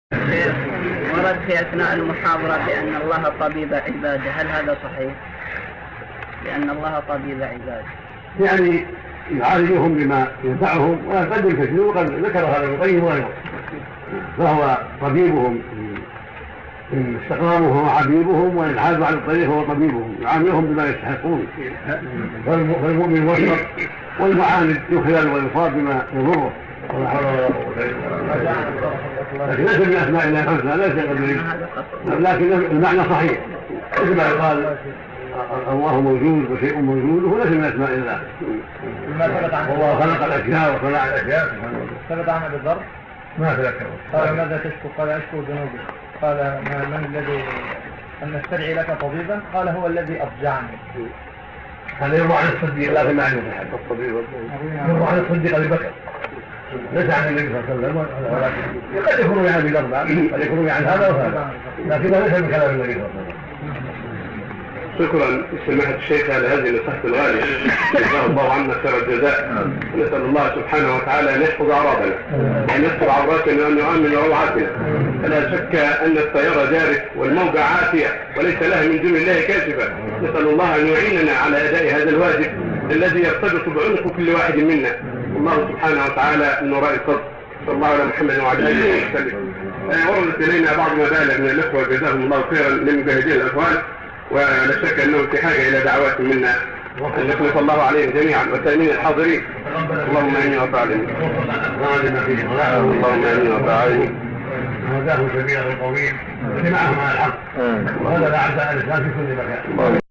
شيخ، ورد في أثناء المحاضرة بأن الله طبيب عباده، هل هذا صحيح؟ لأن الله طبيب عباده يعني يعالجهم بما ينفعهم، وقد الكثير وقد ذكر هذا ابن القيم وغيره، فهو طبيبهم إن استقاموا فهو عبيبهم، وإن عادوا على الطريق فهو طبيبهم، يعاملهم بما يستحقون. فالمؤمن وفق، والمعاند يخلل ويصاب بما يضره. لكن ليس من أسماء الله الحسنى، ليس قدري، لكن المعنى صحيح، مثل ما يقال الله موجود وشيء موجود، وهو ليس من أسماء الله. والله خلق الأشياء وصنع الأشياء. ثبت عن أبي ذر ما تذكر. قال ماذا تشكو؟ قال أشكو ذنوبي. قال من الذي أن نستدعي لك طبيبا؟ قال هو الذي أضجعني. هذا يروى عن الصديق، لا تمنع عنه أحد. الطبيب يروى عن الصديق أبي بكر، ليس عن النبي صلى الله عليه وسلم. قد يكون عن الأربعة، قد يكون عن هذا وهذا، لكنه ليس من كلام النبي صلى الله عليه وسلم. شكرا سماحة الشيخ على هذه النصيحة الغالية، جزاه الله عنا خير الجزاء. نسأل الله سبحانه وتعالى أن يحفظ أعراضنا وأن يستر عوراتنا وأن يؤمن روعاتنا. فلا شك أن الطيارة جارف والموجة عاتية وليس لها من دون الله كاشفة. نسأل الله أن يعيننا على أداء هذا الواجب الذي يرتبط بعنق كل واحد منا. الله سبحانه وتعالى من وراء الفضل. صلى الله على محمد وعلى آله وسلم. وردت إلينا بعض مبالغ من الأخوة جزاهم الله خيرا لمجاهدين الأخوان، ولا شك أنهم في حاجة إلى دعوات منا أن يخلص الله عليهم جميعا وتأمين الحاضرين. اللهم آمين وتعالى. اللهم آمين وتعالى. وهداهم سبيلا القويم، وجمعهم على الحق، وهذا لا عز الإسلام في كل مكان.